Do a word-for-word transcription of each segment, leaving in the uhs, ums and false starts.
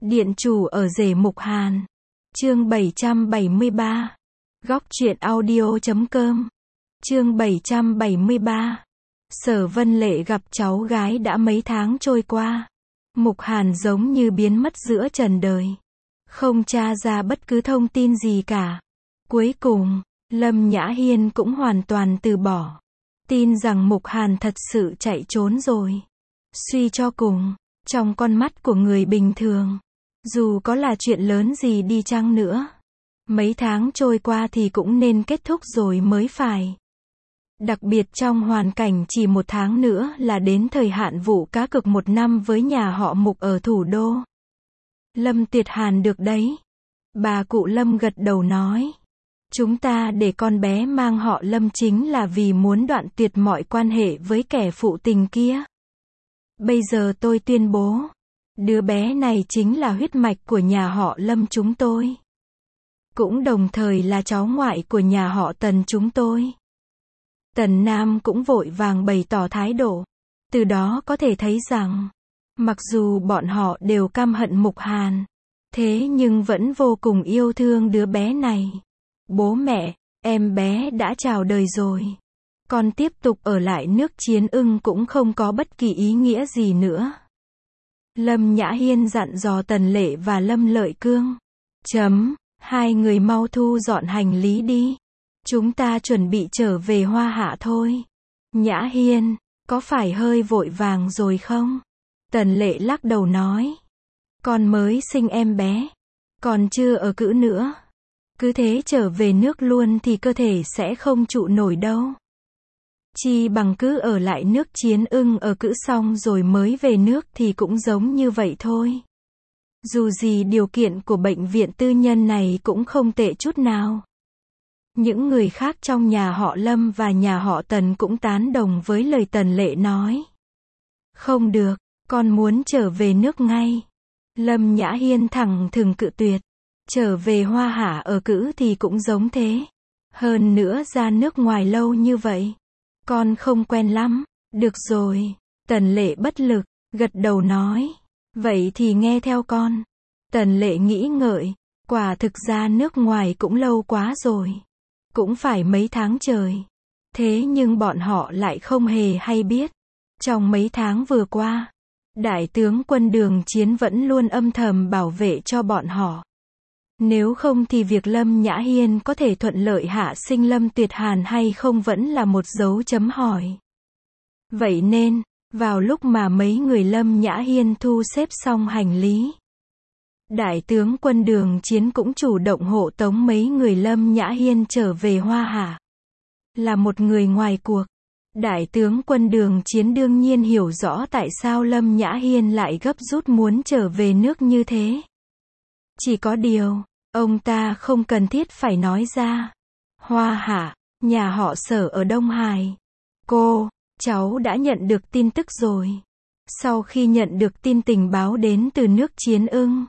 Điện chủ ở rể Mục Hàn. Chương bảy trăm bảy mươi ba. Góc truyện audio chấm com. Chương bảy trăm bảy mươi ba. Sở Vân Lệ gặp cháu gái đã mấy tháng trôi qua. Mục Hàn giống như biến mất giữa trần đời. Không tra ra bất cứ thông tin gì cả. Cuối cùng, Lâm Nhã Hiên cũng hoàn toàn từ bỏ. Tin rằng Mục Hàn thật sự chạy trốn rồi. Suy cho cùng, trong con mắt của người bình thường, dù có là chuyện lớn gì đi chăng nữa, mấy tháng trôi qua thì cũng nên kết thúc rồi mới phải. Đặc biệt trong hoàn cảnh chỉ một tháng nữa là đến thời hạn vụ cá cược một năm với nhà họ Mục ở thủ đô. Lâm Tuyệt Hàn được đấy. Bà cụ Lâm gật đầu nói. Chúng ta để con bé mang họ Lâm chính là vì muốn đoạn tuyệt mọi quan hệ với kẻ phụ tình kia. Bây giờ tôi tuyên bố, đứa bé này chính là huyết mạch của nhà họ Lâm chúng tôi. Cũng đồng thời là cháu ngoại của nhà họ Tần chúng tôi. Tần Nam cũng vội vàng bày tỏ thái độ. Từ đó có thể thấy rằng, mặc dù bọn họ đều căm hận Mục Hàn, thế nhưng vẫn vô cùng yêu thương đứa bé này. Bố mẹ, em bé đã chào đời rồi. Con tiếp tục ở lại nước Chiến Ưng cũng không có bất kỳ ý nghĩa gì nữa. Lâm Nhã Hiên dặn dò Tần Lệ và Lâm Lợi Cương. Chấm, hai người mau thu dọn hành lý đi. Chúng ta chuẩn bị trở về Hoa Hạ thôi. Nhã Hiên, có phải hơi vội vàng rồi không? Tần Lệ lắc đầu nói. Con mới sinh em bé. Còn chưa ở cữ nữa. Cứ thế trở về nước luôn thì cơ thể sẽ không trụ nổi đâu. Chi bằng cứ ở lại nước Chiến Ưng ở cữ xong rồi mới về nước thì cũng giống như vậy thôi. Dù gì điều kiện của bệnh viện tư nhân này cũng không tệ chút nào. Những người khác trong nhà họ Lâm và nhà họ Tần cũng tán đồng với lời Tần Lệ nói. Không được, con muốn trở về nước ngay. Lâm Nhã Hiên thẳng thừng cự tuyệt. Trở về Hoa Hạ ở cữ thì cũng giống thế. Hơn nữa ra nước ngoài lâu như vậy. Con không quen lắm. Được rồi. Tần Lệ bất lực, gật đầu nói. Vậy thì nghe theo con. Tần Lệ nghĩ ngợi. Quả thực ra nước ngoài cũng lâu quá rồi. Cũng phải mấy tháng trời. Thế nhưng bọn họ lại không hề hay biết. Trong mấy tháng vừa qua, Đại tướng quân Đường Chiến vẫn luôn âm thầm bảo vệ cho bọn họ. Nếu không thì việc Lâm Nhã Hiên có thể thuận lợi hạ sinh Lâm Tuyệt Hàn hay không vẫn là một dấu chấm hỏi. Vậy nên, vào lúc mà mấy người Lâm Nhã Hiên thu xếp xong hành lý, Đại tướng quân Đường Chiến cũng chủ động hộ tống mấy người Lâm Nhã Hiên trở về Hoa Hạ. Là một người ngoài cuộc, Đại tướng quân Đường Chiến đương nhiên hiểu rõ tại sao Lâm Nhã Hiên lại gấp rút muốn trở về nước như thế. Chỉ có điều, ông ta không cần thiết phải nói ra. Hoa Hạ, nhà họ Sở ở Đông Hải. Cô, cháu đã nhận được tin tức rồi. Sau khi nhận được tin tình báo đến từ nước Chiến Ưng,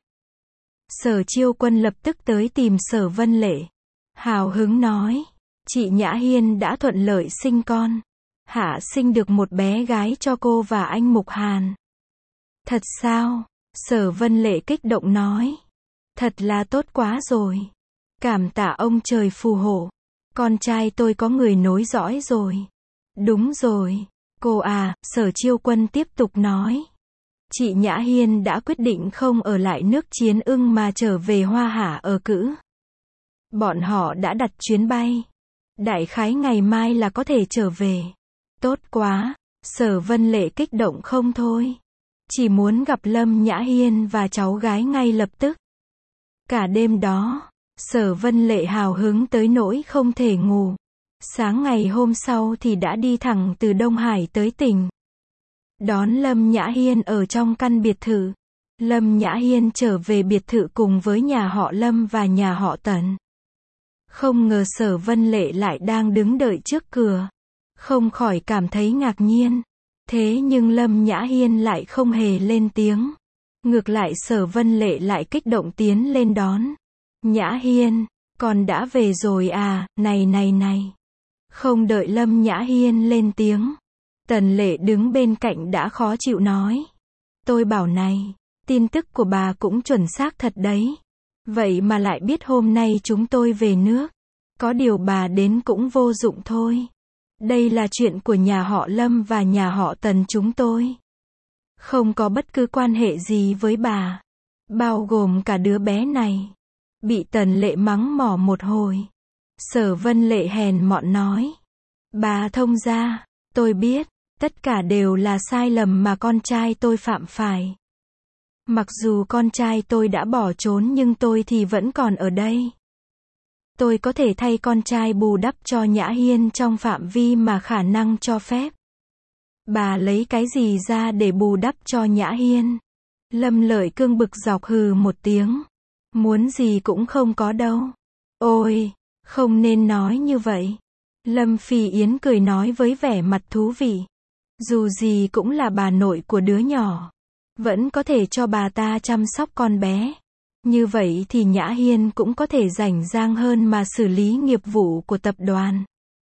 Sở Chiêu Quân lập tức tới tìm Sở Vân Lệ. Hào hứng nói, chị Nhã Hiên đã thuận lợi sinh con. Hạ sinh được một bé gái cho cô và anh Mục Hàn. Thật sao? Sở Vân Lệ kích động nói. Thật là tốt quá rồi. Cảm tạ ông trời phù hộ. Con trai tôi có người nối dõi rồi. Đúng rồi. Cô à, Sở Chiêu Quân tiếp tục nói. Chị Nhã Hiên đã quyết định không ở lại nước Chiến Ưng mà trở về Hoa Hạ ở cữ. Bọn họ đã đặt chuyến bay. Đại khái ngày mai là có thể trở về. Tốt quá. Sở Vân Lệ kích động không thôi. Chỉ muốn gặp Lâm Nhã Hiên và cháu gái ngay lập tức. Cả đêm đó, Sở Vân Lệ hào hứng tới nỗi không thể ngủ. Sáng ngày hôm sau thì đã đi thẳng từ Đông Hải tới tỉnh. Đón Lâm Nhã Hiên ở trong căn biệt thự. Lâm Nhã Hiên trở về biệt thự cùng với nhà họ Lâm và nhà họ Tần. Không ngờ Sở Vân Lệ lại đang đứng đợi trước cửa. Không khỏi cảm thấy ngạc nhiên. Thế nhưng Lâm Nhã Hiên lại không hề lên tiếng. Ngược lại Sở Vân Lệ lại kích động tiến lên đón. Nhã Hiên, con đã về rồi à, này này này. Không đợi Lâm Nhã Hiên lên tiếng. Tần Lệ đứng bên cạnh đã khó chịu nói. Tôi bảo này, Tin tức của bà cũng chuẩn xác thật đấy. Vậy mà lại biết hôm nay chúng tôi về nước. Có điều bà đến cũng vô dụng thôi. Đây là chuyện của nhà họ Lâm và nhà họ Tần chúng tôi. Không có bất cứ quan hệ gì với bà. Bao gồm cả đứa bé này. Bị Tần Lệ mắng mỏ một hồi. Sở Vân Lệ hèn mọn nói. Bà thông gia, tôi biết, tất cả đều là sai lầm mà con trai tôi phạm phải. Mặc dù con trai tôi đã bỏ trốn nhưng tôi thì vẫn còn ở đây. Tôi có thể thay con trai bù đắp cho Nhã Hiên trong phạm vi mà khả năng cho phép. Bà lấy cái gì ra để bù đắp cho Nhã Hiên? Lâm Lợi Cương bực dọc hừ một tiếng. Muốn gì cũng không có đâu. Ôi, không nên nói như vậy. Lâm Phi Yến cười nói với vẻ mặt thú vị. Dù gì cũng là bà nội của đứa nhỏ. Vẫn có thể cho bà ta chăm sóc con bé. Như vậy thì Nhã Hiên cũng có thể rảnh rang hơn mà xử lý nghiệp vụ của tập đoàn.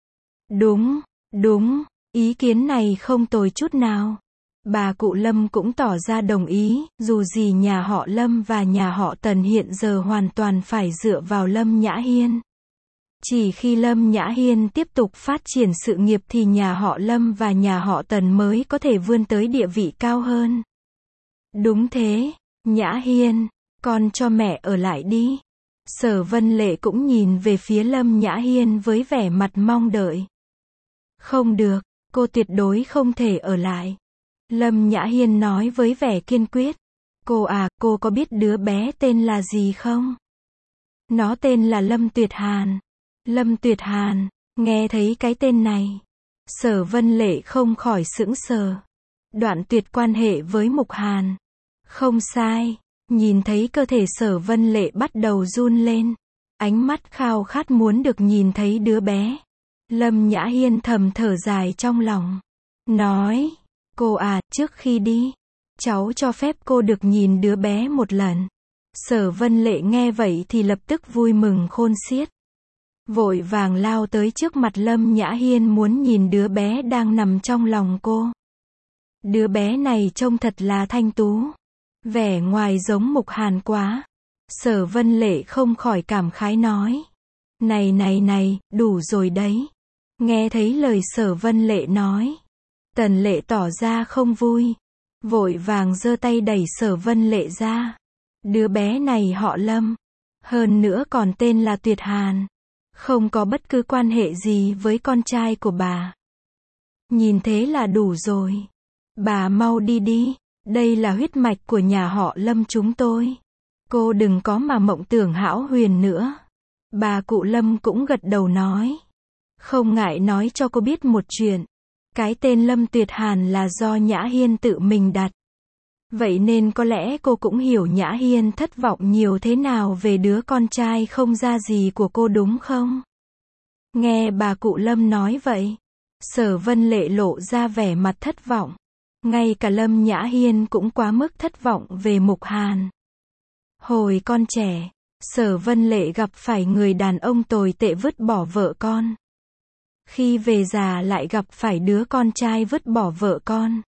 Đúng, đúng, ý kiến này không tồi chút nào. Bà cụ Lâm cũng tỏ ra đồng ý, dù gì nhà họ Lâm và nhà họ Tần hiện giờ hoàn toàn phải dựa vào Lâm Nhã Hiên. Chỉ khi Lâm Nhã Hiên tiếp tục phát triển sự nghiệp thì nhà họ Lâm và nhà họ Tần mới có thể vươn tới địa vị cao hơn. Đúng thế, Nhã Hiên, con cho mẹ ở lại đi. Sở Vân Lệ cũng nhìn về phía Lâm Nhã Hiên với vẻ mặt mong đợi. Không được, cô tuyệt đối không thể ở lại. Lâm Nhã Hiên nói với vẻ kiên quyết. Cô à, cô có biết đứa bé tên là gì không? Nó tên là Lâm Tuyệt Hàn. Lâm Tuyệt Hàn, nghe thấy cái tên này. Sở Vân Lệ không khỏi sững sờ. Đoạn tuyệt quan hệ với Mục Hàn. Không sai, nhìn thấy cơ thể Sở Vân Lệ bắt đầu run lên. Ánh mắt khao khát muốn được nhìn thấy đứa bé. Lâm Nhã Hiên thầm thở dài trong lòng. Nói, cô à, trước khi đi, cháu cho phép cô được nhìn đứa bé một lần. Sở Vân Lệ nghe vậy thì lập tức vui mừng khôn xiết. Vội vàng lao tới trước mặt Lâm Nhã Hiên muốn nhìn đứa bé đang nằm trong lòng cô. Đứa bé này trông thật là thanh tú. Vẻ ngoài giống Mục Hàn quá. Sở Vân Lệ không khỏi cảm khái nói. Này này này, đủ rồi đấy. Nghe thấy lời Sở Vân Lệ nói. Tần Lệ tỏ ra không vui. Vội vàng giơ tay đẩy Sở Vân Lệ ra. Đứa bé này họ Lâm. Hơn nữa còn tên là Tuyệt Hàn. Không có bất cứ quan hệ gì với con trai của bà. Nhìn thế là đủ rồi. Bà mau đi đi. Đây là huyết mạch của nhà họ Lâm chúng tôi. Cô đừng có mà mộng tưởng hão huyền nữa. Bà cụ Lâm cũng gật đầu nói. Không ngại nói cho cô biết một chuyện. Cái tên Lâm Tuyệt Hàn là do Nhã Hiên tự mình đặt. Vậy nên có lẽ cô cũng hiểu Nhã Hiên thất vọng nhiều thế nào về đứa con trai không ra gì của cô đúng không? Nghe bà cụ Lâm nói vậy. Sở Vân Lệ lộ ra vẻ mặt thất vọng. Ngay cả Lâm Nhã Hiên cũng quá mức thất vọng về Mục Hàn. Hồi con trẻ, Sở Vân Lệ gặp phải người đàn ông tồi tệ vứt bỏ vợ con. Khi về già lại gặp phải đứa con trai vứt bỏ vợ con.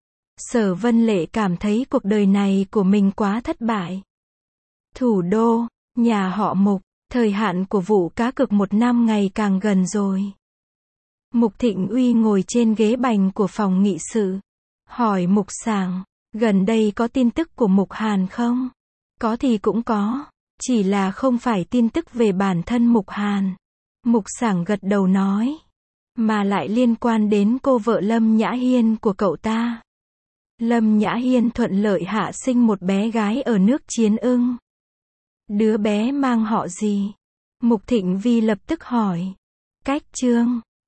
Sở Vân Lệ cảm thấy cuộc đời này của mình quá thất bại. Thủ đô, nhà họ Mục, thời hạn của vụ cá cược một năm ngày càng gần rồi. Mục Thịnh Uy ngồi trên ghế bành của phòng nghị sự. Hỏi Mục Sảng, gần đây có tin tức của Mục Hàn không? Có thì cũng có, chỉ là không phải tin tức về bản thân Mục Hàn. Mục Sảng gật đầu nói, mà lại liên quan đến cô vợ Lâm Nhã Hiên của cậu ta. Lâm Nhã Hiên thuận lợi hạ sinh một bé gái ở nước Chiến Ưng. Đứa bé mang họ gì? Mục Thịnh Vi lập tức hỏi. Cách Trương.